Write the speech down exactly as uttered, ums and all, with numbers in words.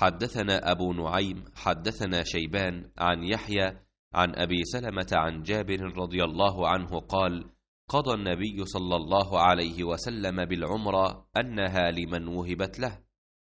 حدثنا أبو نعيم حدثنا شيبان عن يحيى عن أبي سلمة عن جابر رضي الله عنه قال: قضى النبي صلى الله عليه وسلم بالعمرة أنها لمن وهبت له،